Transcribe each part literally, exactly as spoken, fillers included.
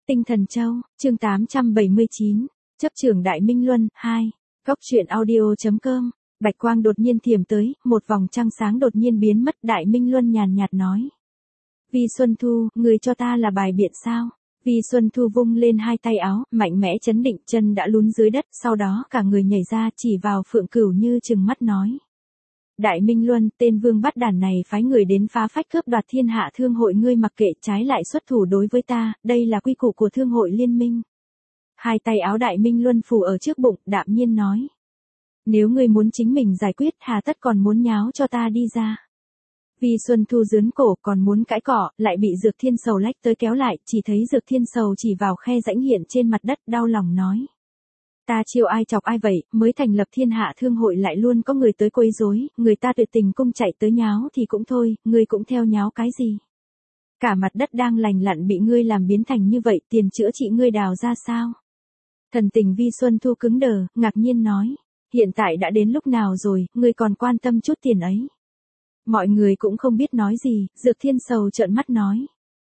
Tinh Thần Châu, chương tám trăm bảy mươi chín, chấp trưởng Đại Minh Luân, hai, Cốc truyện audio chấm com. Bạch quang đột nhiên thiểm tới, một vòng trăng sáng đột nhiên biến mất. Đại Minh Luân nhàn nhạt nói. Vi Xuân Thu, người cho ta là bài biện sao? Vi Xuân Thu vung lên hai tay áo, mạnh mẽ chấn định, chân đã lún dưới đất, sau đó cả người nhảy ra chỉ vào Phượng Cửu Như trừng mắt nói. Đại Minh Luân, tên vương bắt đản này phái người đến phá phách cướp đoạt thiên hạ thương hội, ngươi mặc kệ, trái lại xuất thủ đối với ta, đây là quy củ của thương hội liên minh. Hai tay áo Đại Minh Luân phủ ở trước bụng, đạm nhiên nói. Nếu ngươi muốn chính mình giải quyết, hà tất còn muốn nháo cho ta đi ra. Vi Xuân Thu giướn cổ, còn muốn cãi cỏ, lại bị Dược Thiên Sầu lách tới kéo lại, chỉ thấy Dược Thiên Sầu chỉ vào khe rãnh hiện trên mặt đất, đau lòng nói. Ta chiêu ai chọc ai vậy, mới thành lập thiên hạ thương hội lại luôn có người tới quấy rối, người ta tuyệt tình cung chạy tới nháo thì cũng thôi, ngươi cũng theo nháo cái gì. Cả mặt đất đang lành lặn bị ngươi làm biến thành như vậy, tiền chữa trị ngươi đào ra sao? Thần tình Vi Xuân Thu cứng đờ, ngạc nhiên nói. Hiện tại đã đến lúc nào rồi, ngươi còn quan tâm chút tiền ấy. Mọi người cũng không biết nói gì, Dược Thiên Sầu trợn mắt nói.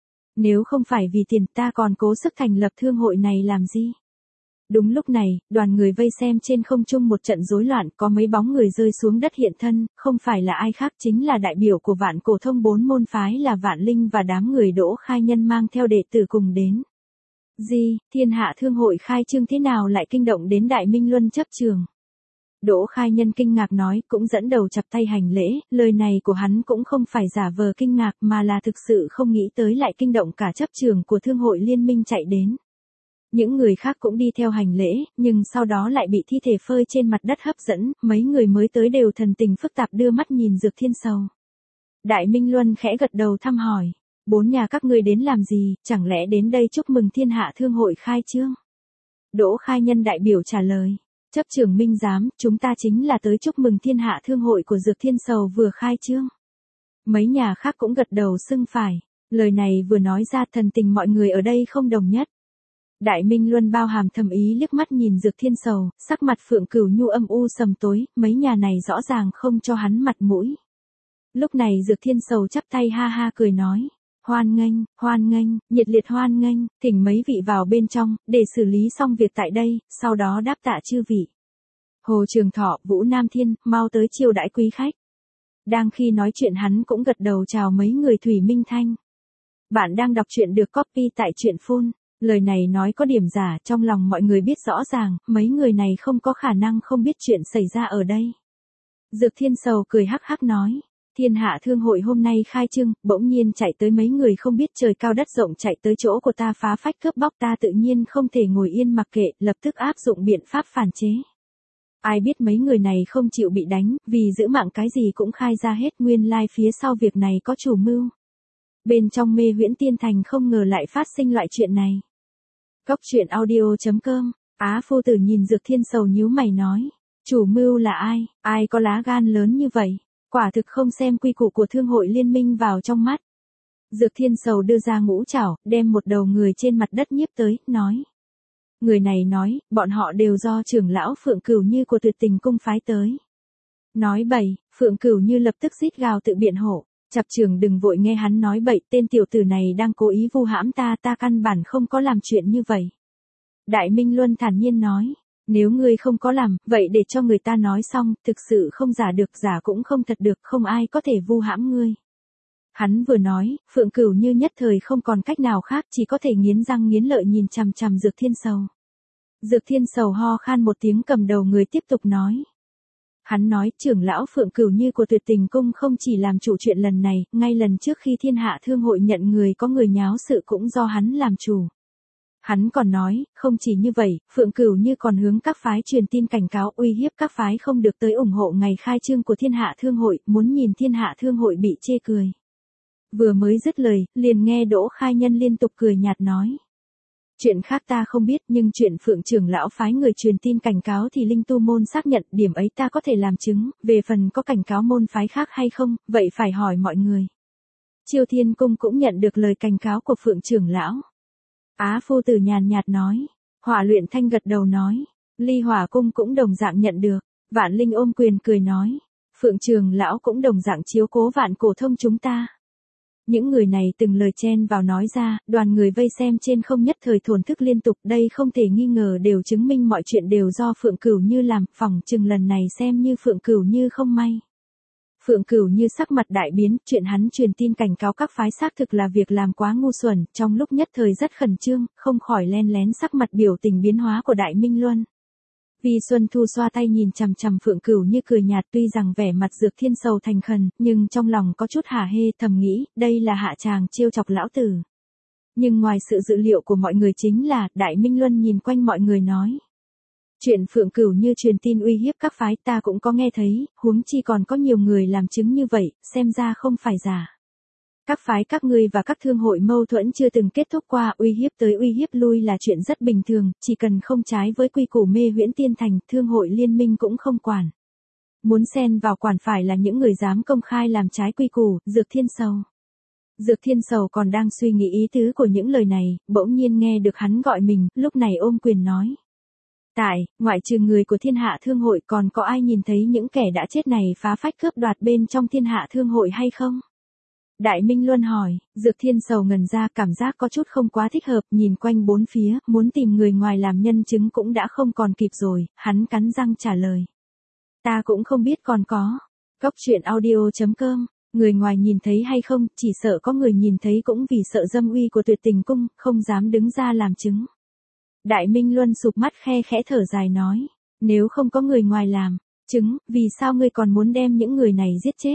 Nếu không phải vì tiền, ta còn cố sức thành lập thương hội này làm gì? Đúng lúc này, đoàn người vây xem trên không trung một trận rối loạn, có mấy bóng người rơi xuống đất hiện thân, không phải là ai khác chính là đại biểu của Vạn Cổ Thông bốn môn phái là Vạn Linh và đám người Đỗ Khai Nhân mang theo đệ tử cùng đến. Gì, thiên hạ thương hội khai trương thế nào lại kinh động đến Đại Minh Luân chấp trường? Đỗ Khai Nhân kinh ngạc nói, cũng dẫn đầu chắp tay hành lễ, lời này của hắn cũng không phải giả vờ kinh ngạc mà là thực sự không nghĩ tới lại kinh động cả chấp trường của thương hội liên minh chạy đến. Những người khác cũng đi theo hành lễ, nhưng sau đó lại bị thi thể phơi trên mặt đất hấp dẫn, mấy người mới tới đều thần tình phức tạp đưa mắt nhìn Dược Thiên Sầu. Đại Minh Luân khẽ gật đầu thăm hỏi, bốn nhà các ngươi đến làm gì, chẳng lẽ đến đây chúc mừng thiên hạ thương hội khai trương? Đỗ Khai Nhân đại biểu trả lời. Chấp trưởng Minh Giám, chúng ta chính là tới chúc mừng thiên hạ thương hội của Dược Thiên Sầu vừa khai trương. Mấy nhà khác cũng gật đầu xưng phải, lời này vừa nói ra thần tình mọi người ở đây không đồng nhất. Đại Minh Luân bao hàm thầm ý liếc mắt nhìn Dược Thiên Sầu, sắc mặt Phượng Cửu Nhu âm u sầm tối, mấy nhà này rõ ràng không cho hắn mặt mũi. Lúc này Dược Thiên Sầu chắp tay ha ha cười nói. Hoan nghênh, hoan nghênh, nhiệt liệt hoan nghênh, thỉnh mấy vị vào bên trong, để xử lý xong việc tại đây, sau đó đáp tạ chư vị. Hồ Trường Thọ, Vũ Nam Thiên, mau tới chiêu đãi quý khách. Đang khi nói chuyện hắn cũng gật đầu chào mấy người Thủy Minh Thanh. Bạn đang đọc truyện được copy tại truyện phun, lời này nói có điểm giả, trong lòng mọi người biết rõ ràng, mấy người này không có khả năng không biết chuyện xảy ra ở đây. Dược Thiên Sầu cười hắc hắc nói. Thiên hạ thương hội hôm nay khai trương, bỗng nhiên chạy tới mấy người không biết trời cao đất rộng chạy tới chỗ của ta phá phách cướp bóc, ta tự nhiên không thể ngồi yên mặc kệ, lập tức áp dụng biện pháp phản chế. Ai biết mấy người này không chịu bị đánh, vì giữ mạng cái gì cũng khai ra hết, nguyên lai phía sau việc này có chủ mưu. Bên trong Mê Huyễn Tiên Thành không ngờ lại phát sinh loại chuyện này. Cốc truyện audio chấm com, Á Phu Tử nhìn Dược Thiên Sầu nhíu mày nói, chủ mưu là ai, ai có lá gan lớn như vậy? Quả thực không xem quy củ của thương hội liên minh vào trong mắt. Dược Thiên Sầu đưa ra ngũ trảo, đem một đầu người trên mặt đất nhiếp tới, nói. Người này nói, bọn họ đều do trưởng lão Phượng Cửu Như của Tuyệt Tình cung phái tới. Nói bậy, Phượng Cửu Như lập tức rít gào tự biện hộ. Chập trưởng đừng vội nghe hắn nói bậy, tên tiểu tử này đang cố ý vu hãm ta, ta căn bản không có làm chuyện như vậy. Đại Minh Luân thản nhiên nói. Nếu ngươi không có làm, vậy để cho người ta nói xong, thực sự không giả được, giả cũng không thật được, không ai có thể vu hãm ngươi. Hắn vừa nói, Phượng Cửu Như nhất thời không còn cách nào khác, chỉ có thể nghiến răng nghiến lợi nhìn chằm chằm Dược Thiên Sầu. Dược Thiên Sầu ho khan một tiếng cầm đầu người tiếp tục nói. Hắn nói, trưởng lão Phượng Cửu Như của Tuyệt Tình cung không chỉ làm chủ chuyện lần này, ngay lần trước khi thiên hạ thương hội nhận người có người nháo sự cũng do hắn làm chủ. Hắn còn nói, không chỉ như vậy, Phượng Cửu Như còn hướng các phái truyền tin cảnh cáo uy hiếp các phái không được tới ủng hộ ngày khai trương của thiên hạ thương hội, muốn nhìn thiên hạ thương hội bị chê cười. Vừa mới dứt lời, liền nghe Đỗ Khai Nhân liên tục cười nhạt nói. Chuyện khác ta không biết, nhưng chuyện Phượng trưởng lão phái người truyền tin cảnh cáo thì Linh Tu môn xác nhận, điểm ấy ta có thể làm chứng, về phần có cảnh cáo môn phái khác hay không, vậy phải hỏi mọi người. Chiêu Thiên cung cũng nhận được lời cảnh cáo của Phượng trưởng lão. Á Phu Tử nhàn nhạt nói, Hỏa Luyện Thanh gật đầu nói, Ly Hỏa cung cũng đồng dạng nhận được, Vạn Linh ôm quyền cười nói, Phượng trưởng lão cũng đồng dạng chiếu cố Vạn Cổ Thông chúng ta. Những người này từng lời chen vào nói ra, đoàn người vây xem trên không nhất thời thổn thức liên tục, đây không thể nghi ngờ đều chứng minh mọi chuyện đều do Phượng Cửu Như làm, phỏng chừng lần này xem như Phượng Cửu Như không may. Phượng Cửu Như sắc mặt đại biến, chuyện hắn truyền tin cảnh cáo các phái xác thực là việc làm quá ngu xuẩn, trong lúc nhất thời rất khẩn trương, không khỏi len lén sắc mặt biểu tình biến hóa của Đại Minh Luân. Vi Xuân Thu xoa tay nhìn chằm chằm Phượng Cửu Như cười nhạt, tuy rằng vẻ mặt Dược Thiên Sầu thành khẩn, nhưng trong lòng có chút hả hê, thầm nghĩ, đây là hạ tràng trêu chọc lão tử. Nhưng ngoài sự dự liệu của mọi người chính là, Đại Minh Luân nhìn quanh mọi người nói. Chuyện Phượng Cửu Như truyền tin uy hiếp các phái ta cũng có nghe thấy, huống chi còn có nhiều người làm chứng như vậy, xem ra không phải giả. Các phái các ngươi và các thương hội mâu thuẫn chưa từng kết thúc qua, uy hiếp tới uy hiếp lui là chuyện rất bình thường, chỉ cần không trái với quy củ Mê Huyễn Tiên Thành, thương hội liên minh cũng không quản. Muốn xen vào quản phải là những người dám công khai làm trái quy củ, Dược Thiên Sầu. Dược Thiên Sầu còn đang suy nghĩ ý tứ của những lời này, bỗng nhiên nghe được hắn gọi mình, lúc này ôm quyền nói. Tại, ngoại trừ người của Thiên Hạ Thương hội còn có ai nhìn thấy những kẻ đã chết này phá phách cướp đoạt bên trong Thiên Hạ Thương hội hay không? Đại Minh Luân hỏi, Dược Thiên Sầu ngần ra cảm giác có chút không quá thích hợp, nhìn quanh bốn phía, muốn tìm người ngoài làm nhân chứng cũng đã không còn kịp rồi, hắn cắn răng trả lời. Ta cũng không biết còn có. Góc truyện audio chấm com, người ngoài nhìn thấy hay không, chỉ sợ có người nhìn thấy cũng vì sợ dâm uy của Tuyệt Tình Cung, không dám đứng ra làm chứng. Đại Minh Luân sụp mắt khe khẽ thở dài nói, nếu không có người ngoài làm chứng, vì sao ngươi còn muốn đem những người này giết chết?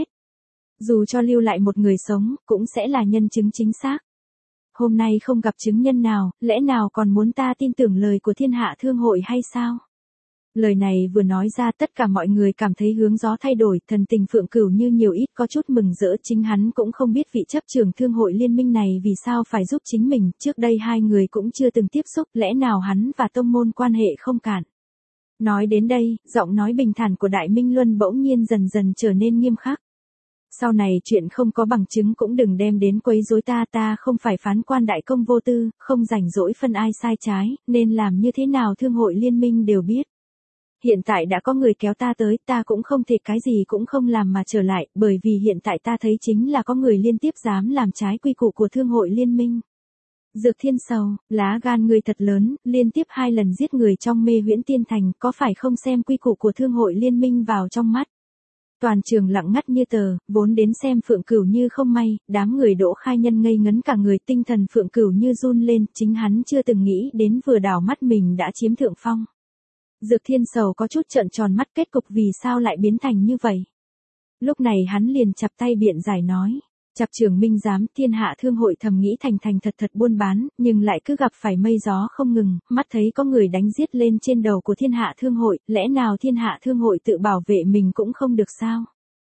Dù cho lưu lại một người sống, cũng sẽ là nhân chứng chính xác. Hôm nay không gặp chứng nhân nào, lẽ nào còn muốn ta tin tưởng lời của Thiên Hạ Thương hội hay sao? Lời này vừa nói ra tất cả mọi người cảm thấy hướng gió thay đổi, thần tình Phượng Cửu Như nhiều ít có chút mừng rỡ, chính hắn cũng không biết vị chấp trưởng thương hội liên minh này vì sao phải giúp chính mình, trước đây hai người cũng chưa từng tiếp xúc, lẽ nào hắn và tông môn quan hệ không cạn. Nói đến đây, giọng nói bình thản của Đại Minh Luân bỗng nhiên dần dần trở nên nghiêm khắc. Sau này chuyện không có bằng chứng cũng đừng đem đến quấy rối ta, ta không phải phán quan đại công vô tư, không rảnh rỗi phân ai sai trái, nên làm như thế nào thương hội liên minh đều biết. Hiện tại đã có người kéo ta tới, ta cũng không thể cái gì cũng không làm mà trở lại, bởi vì hiện tại ta thấy chính là có người liên tiếp dám làm trái quy củ của thương hội liên minh. Dược Thiên Sầu, lá gan người thật lớn, liên tiếp hai lần giết người trong Mê Huyễn Tiên Thành, có phải không xem quy củ của thương hội liên minh vào trong mắt? Toàn trường lặng ngắt như tờ, vốn đến xem Phượng Cửu Như không may, đám người Đỗ Khai Nhân ngây ngấn cả người, tinh thần Phượng Cửu Như run lên, chính hắn chưa từng nghĩ đến vừa đảo mắt mình đã chiếm thượng phong. Dược Thiên Sầu có chút trợn tròn mắt, kết cục vì sao lại biến thành như vậy. Lúc này hắn liền chắp tay biện giải nói, chặp trưởng minh giám, Thiên Hạ Thương hội thầm nghĩ thành thành thật thật buôn bán, nhưng lại cứ gặp phải mây gió không ngừng, mắt thấy có người đánh giết lên trên đầu của Thiên Hạ Thương hội, lẽ nào Thiên Hạ Thương hội tự bảo vệ mình cũng không được sao?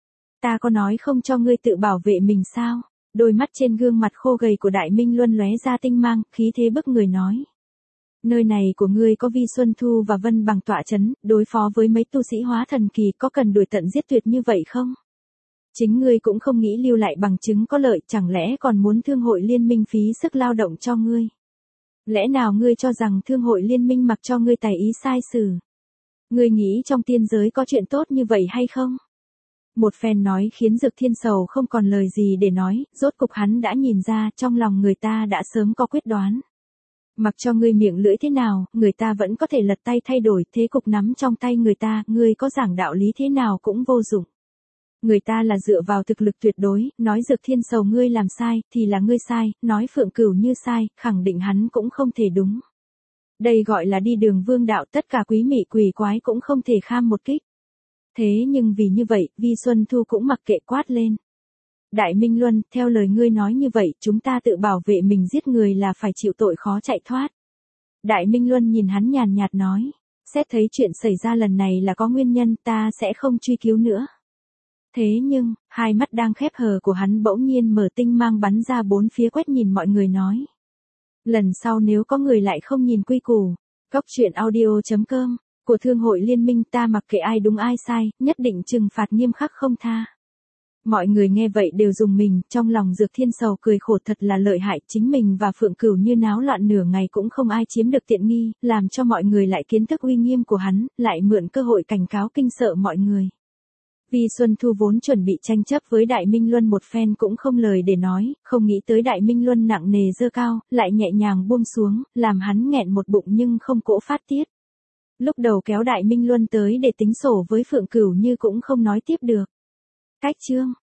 Ta có nói không cho ngươi tự bảo vệ mình sao? Đôi mắt trên gương mặt khô gầy của Đại Minh Luân lóe ra tinh mang, khí thế bức người nói. Nơi này của ngươi có Vi Xuân Thu và Vân Bằng tọa chấn, đối phó với mấy tu sĩ hóa thần kỳ có cần đuổi tận giết tuyệt như vậy không? Chính ngươi cũng không nghĩ lưu lại bằng chứng có lợi, chẳng lẽ còn muốn thương hội liên minh phí sức lao động cho ngươi? Lẽ nào ngươi cho rằng thương hội liên minh mặc cho ngươi tài ý sai xử? Ngươi nghĩ trong tiên giới có chuyện tốt như vậy hay không? Một phen nói khiến Dược Thiên Sầu không còn lời gì để nói, rốt cục hắn đã nhìn ra trong lòng người ta đã sớm có quyết đoán. Mặc cho ngươi miệng lưỡi thế nào, người ta vẫn có thể lật tay thay đổi, thế cục nắm trong tay người ta, ngươi có giảng đạo lý thế nào cũng vô dụng. Người ta là dựa vào thực lực tuyệt đối, nói Dược Thiên Sầu ngươi làm sai, thì là ngươi sai, nói Phượng Cửu Như sai, khẳng định hắn cũng không thể đúng. Đây gọi là đi đường vương đạo, tất cả quý mị quỷ quái cũng không thể kham một kích. Thế nhưng vì như vậy, Vi Xuân Thu cũng mặc kệ quát lên. Đại Minh Luân, theo lời ngươi nói như vậy, chúng ta tự bảo vệ mình giết người là phải chịu tội khó chạy thoát. Đại Minh Luân nhìn hắn nhàn nhạt nói, xét thấy chuyện xảy ra lần này là có nguyên nhân, ta sẽ không truy cứu nữa. Thế nhưng, hai mắt đang khép hờ của hắn bỗng nhiên mở tinh mang bắn ra bốn phía, quét nhìn mọi người nói. Lần sau nếu có người lại không nhìn quy củ, góc truyện audio chấm com, của thương hội liên minh, ta mặc kệ ai đúng ai sai, nhất định trừng phạt nghiêm khắc không tha. Mọi người nghe vậy đều rùng mình, trong lòng Dược Thiên Sầu cười khổ, thật là lợi hại, chính mình và Phượng Cửu Như náo loạn nửa ngày cũng không ai chiếm được tiện nghi, làm cho mọi người lại kiến thức uy nghiêm của hắn, lại mượn cơ hội cảnh cáo kinh sợ mọi người. Vi Xuân Thu vốn chuẩn bị tranh chấp với Đại Minh Luân một phen cũng không lời để nói, không nghĩ tới Đại Minh Luân nặng nề giơ cao, lại nhẹ nhàng buông xuống, làm hắn nghẹn một bụng nhưng không cỗ phát tiết. Lúc đầu kéo Đại Minh Luân tới để tính sổ với Phượng Cửu Như cũng không nói tiếp được. Cách chương